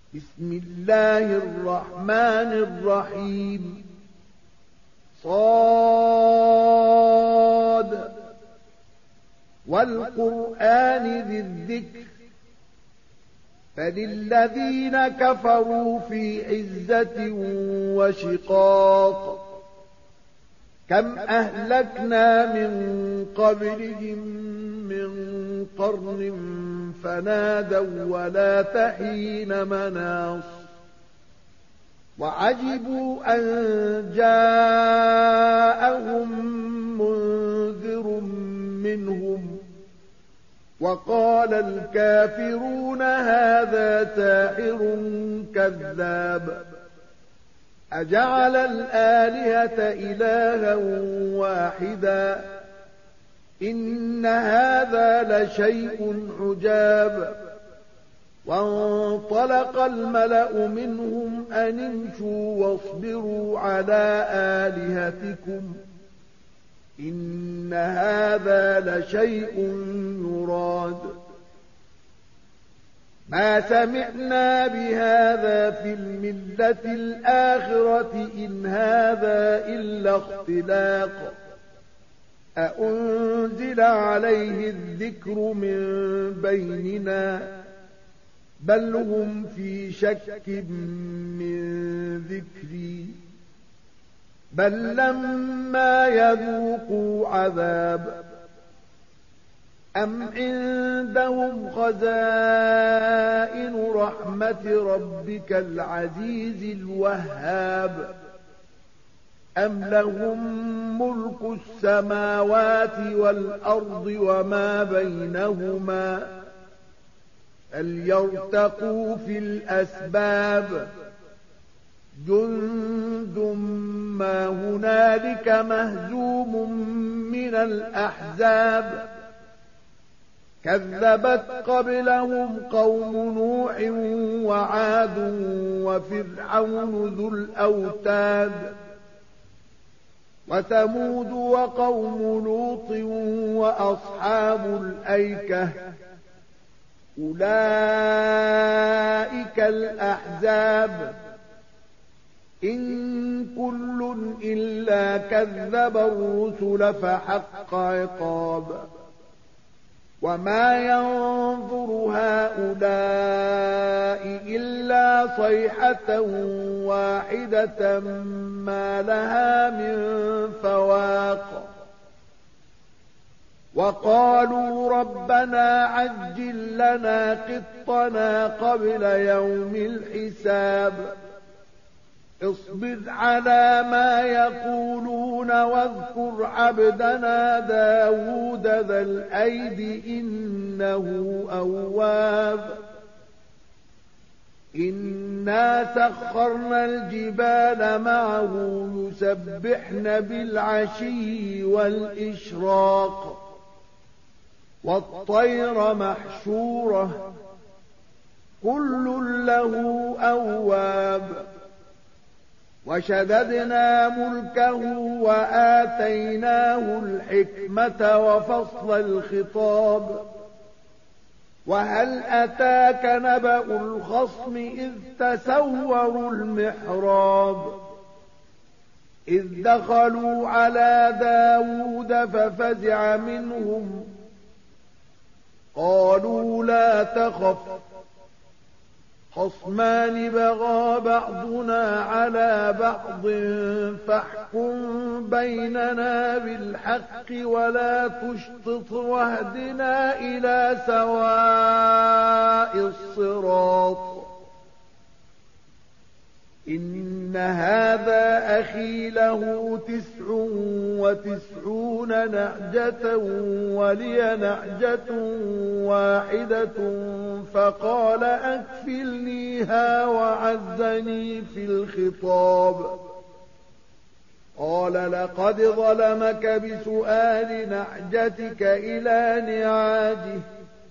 بسم الله الرحمن الرحيم صاد والقرآن ذي الذكر فللذين كفروا في عزة وشقاق كم أهلكنا من قبلهم من قرن فنادوا ولا تحين مناص وعجبوا أن جاءهم منذر منهم وقال الكافرون هذا ساحر كذاب أجعل الآلهة إلها واحدا إن هذا لشيء عجاب وانطلق الملأ منهم أن امشوا واصبروا على آلهتكم إن هذا لشيء يراد ما سمعنا بهذا في الملة الآخرة إن هذا إلا اختلاق أأنزل عليه الذكر من بيننا بل هم في شك من ذكري بل لما يذوقوا عذاب أم عندهم خزائن رحمة ربك العزيز الوهاب أم لهم ملك السماوات والأرض وما بينهما فليرتقوا في الأسباب جند ما هنالك مهزوم من الأحزاب كذبت قبلهم قوم نوح وعاد وفرعون ذو الأوتاد وثمود وقوم لوط وأصحاب الأيكة أولئك الأحزاب إن كل إلا كذب الرسل فحق عقاب وما ينظر هؤلاء إلا صيحة واحدة ما لها من فواق وقالوا ربنا عجل لنا قطنا قبل يوم الحساب اصبر على ما يقولون واذكر عبدنا داود ذا الأيد إنه أواب إنا سخرنا الجبال معه يسبحن بالعشي والإشراق والطير محشورة كل له أواب وشددنا ملكه وآتيناه الحكمة وفصل الخطاب وهل أتاك نبأ الخصم إذ تسوروا المحراب إذ دخلوا على داود ففزع منهم قالوا لا تخف خصمان بغى بعضنا على بعض فاحكم بيننا بالحق ولا تشطط واهدنا إلى سواء الصراط إن هذا أخي له 99 نعجة ولي نعجة واحدة فقال أكفلنيها وعزني في الخطاب قال لقد ظلمك بسؤال نعجتك إلى نعاجه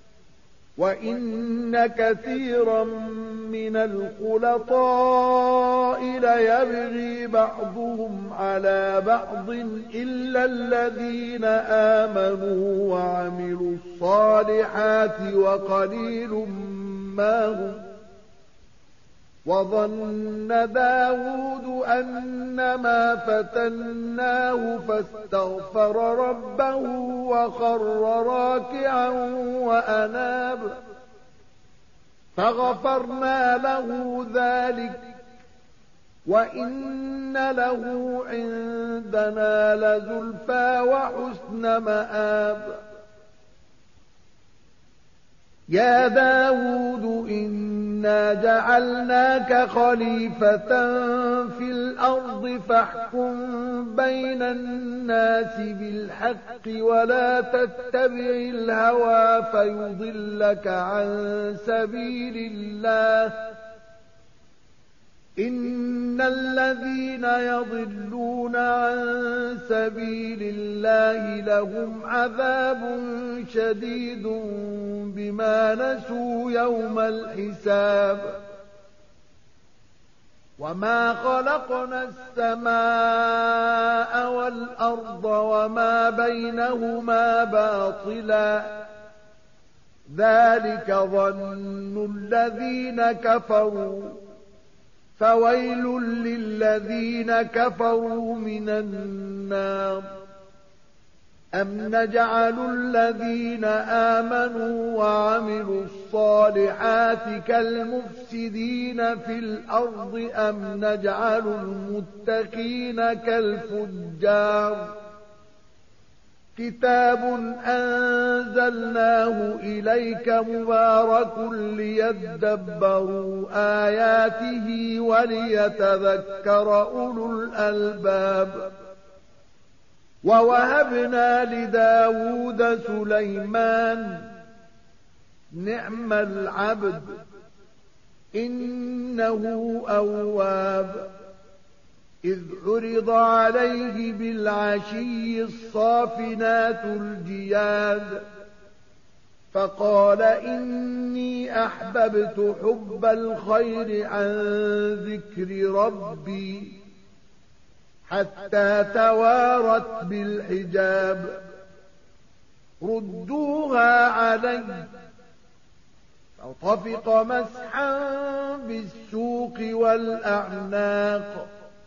وإن كثيرا من الخلطاء ليبغي بعضهم على بعض إلا الذين آمنوا وعملوا الصالحات وقليل ما هم وظن داود أنما فتناه فاستغفر ربه وخر راكعا وأناب فغفرنا له ذلك وإن له عندنا لزلفى وحسن مآب يا داود إنا جعلناك خليفة في الأرض فاحكم بين الناس بالحق ولا تتبع الهوى فيضلك عن سبيل الله إن الذين يضلون عن سبيل الله لهم عذاب شديد بما نسوا يوم الحساب وما خلقنا السماء والأرض وما بينهما باطلا ذلك ظن الذين كفروا فويل للذين كفروا من النار أم نجعل الذين آمنوا وعملوا الصالحات كالمفسدين في الأرض أم نجعل المتقين كالفجار كتاب أنزلناه إليك مبارك ليدبروا آياته وليتذكر أولو الألباب ووهبنا لداود سليمان نعم العبد إنه أواب إذ عرض عليه بالعشي الصافنات الجياد فقال إني أحببت حب الخير عن ذكر ربي حتى توارت بالحجاب ردوها علي فطفق مسحا بالسوق والأعناق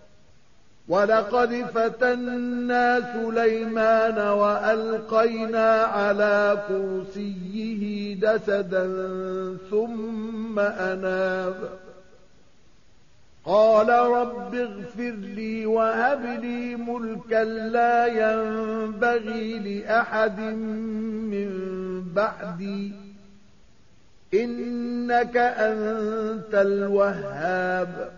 ولقد فتنا سليمان وألقينا على كرسيه جسدا ثم أناب قال رب اغفر لي وهب لي ملكا لا ينبغي لأحد من بعدي إنك أنت الوهاب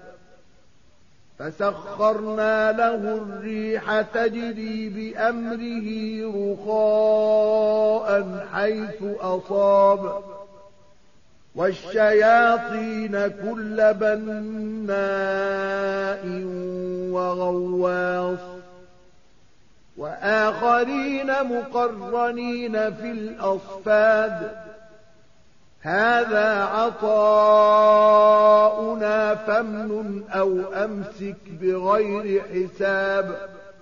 فسخرنا له الريح تجري بأمره رخاء حيث أصاب والشياطين كل بناء وغواص وآخرين مقرنين في الأصفاد هذا عطاؤنا فامنن أو أمسك بغير حساب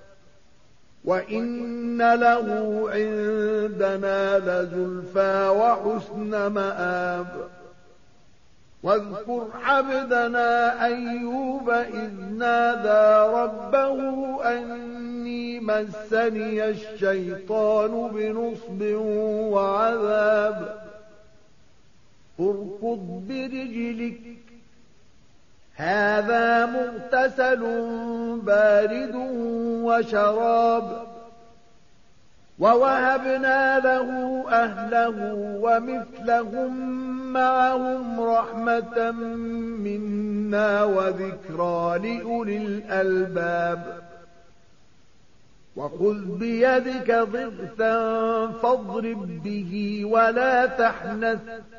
وإن له عندنا لزلفى وحسن مآب واذكر عبدنا أيوب إذ نادى ربه أني مسني الشيطان بنصب وعذاب اركض برجلك هذا مغتسل بارد وشراب ووهبنا له أهله ومثلهم معهم رحمة منا وذكرى لأولي الألباب وخذ بيدك ضغثا فاضرب به ولا تحنث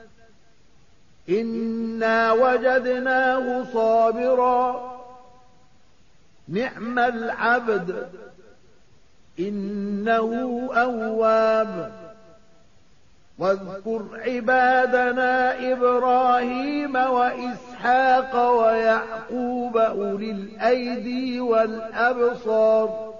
إنا وجدناه صابرا نعم العبد إنه أواب واذكر عبادنا إبراهيم وإسحاق ويعقوب أولي الأيدي والأبصار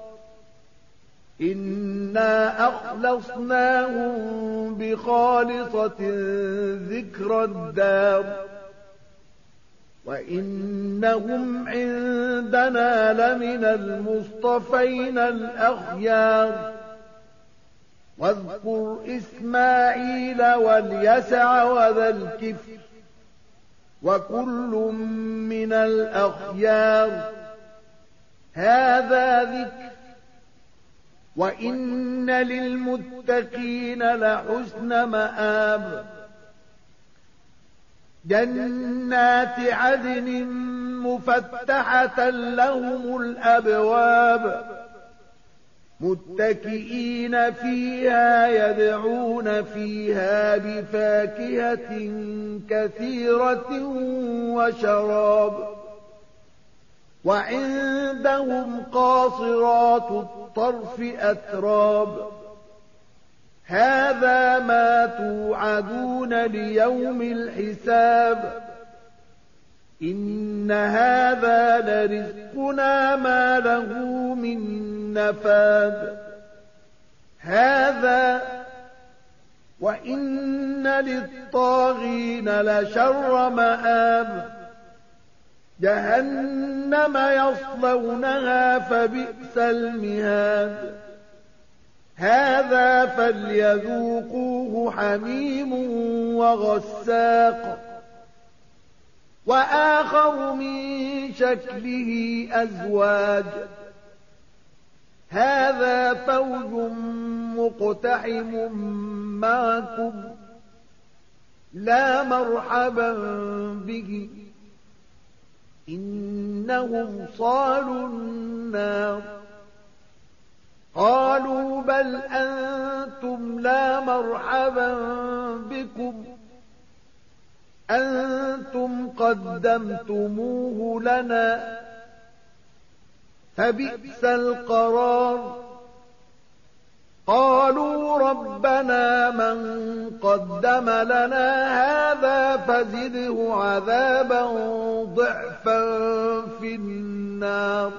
إنا أخلصناهم بخالصة ذكر الدار وإنهم عندنا لمن المصطفين الأخيار واذكر إسماعيل واليسع وذا الكفل وكل من الأخيار هذا ذكر وإن للمتقين لحسن مآب جنات عدن مفتحة لهم الأبواب متكئين فيها يدعون فيها بفاكهة كثيرة وشراب وعندهم قاصرات الطرف أتراب هذا ما توعدون ليوم الحساب إن هذا لرزقنا ما له من نفاد هذا وإن للطاغين لشر مآب جهنم يصلونها فبئس المهاد هذا فليذوقوه حميم وغساق وآخر من شكله أزواج هذا فوج مقتحم معكم لا مرحبا به إنهم صالوا النار قالوا بل أنتم لا مرحبا بكم أنتم قدمتموه لنا فبئس القرار قالوا ربنا من قدم لنا هذا فزده عذابا ضعفا في النار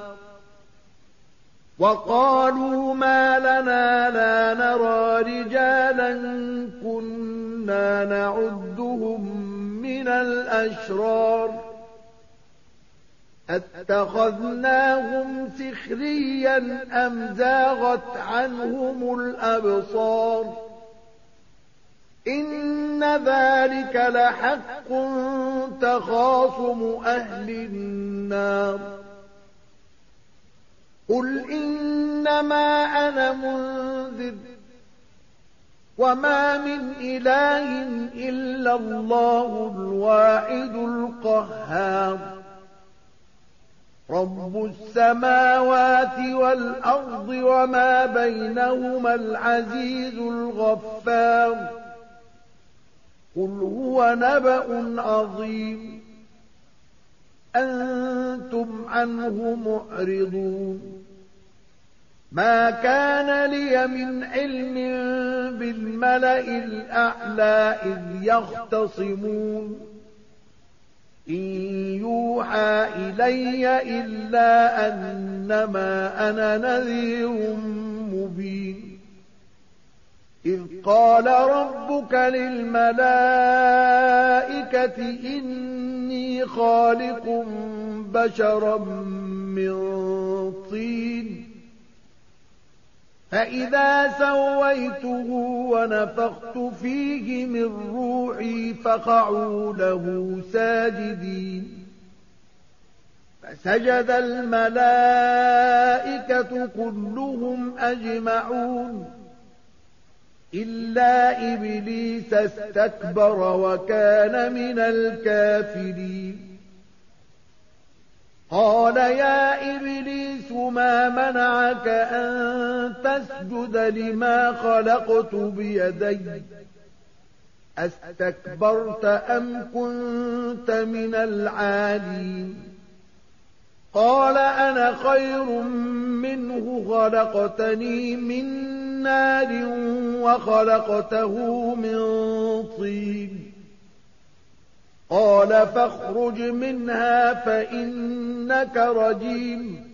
وقالوا ما لنا لا نرى رجالا كنا نعدهم من الأشرار اتخذناهم سخريا أم زاغت عنهم الأبصار إن ذلك لحق تخاصم أهل النار قل إنما أنا منذر وما من إله إلا الله الواحد القهار رب السماوات والأرض وما بينهما العزيز الغفار قل هو نبأ عظيم أنتم عنه معرضون ما كان لي من علم بالملأ الأعلى إذ يختصمون إن يوحى إلي إلا أنما أنا نذير مبين إذ قال ربك للملائكة إني خالق بشرا من طين فإذا سويته ونفخت فيه من روحي فقعوا له ساجدين فسجد الملائكة كلهم أجمعون إلا إبليس استكبر وكان من الكافرين قال يا إبليس ما منعك أن تسجد لما خلقت بيدي أستكبرت أم كنت من العالين قال أنا خير منه خلقتني من نار وخلقته من طين قال فاخرج منها فإنك رجيم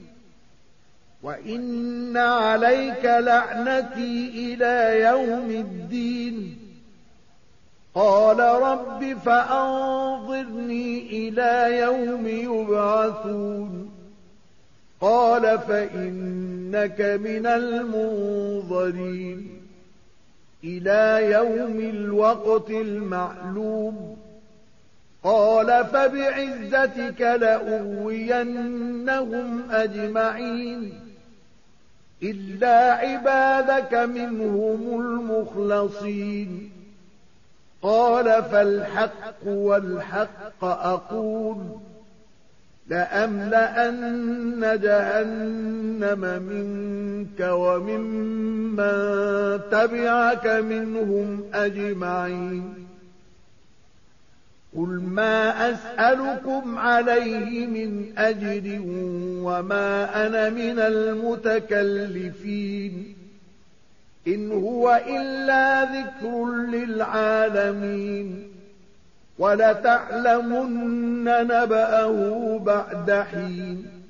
وإن عليك لعنتي إلى يوم الدين قال رب فأنظرني إلى يوم يبعثون قال فإنك من المنظرين إلى يوم الوقت المعلوم قال فبعزتك لأغوينهم أجمعين إلا عبادك منهم المخلصين قال فالحق والحق أقول لأملأن جهنم منك وممن تبعك منهم أجمعين قل ما أسألكم عليه من أجر وما أنا من المتكلفين إن هو إلا ذكر للعالمين ولتعلمن نبأه بعد حين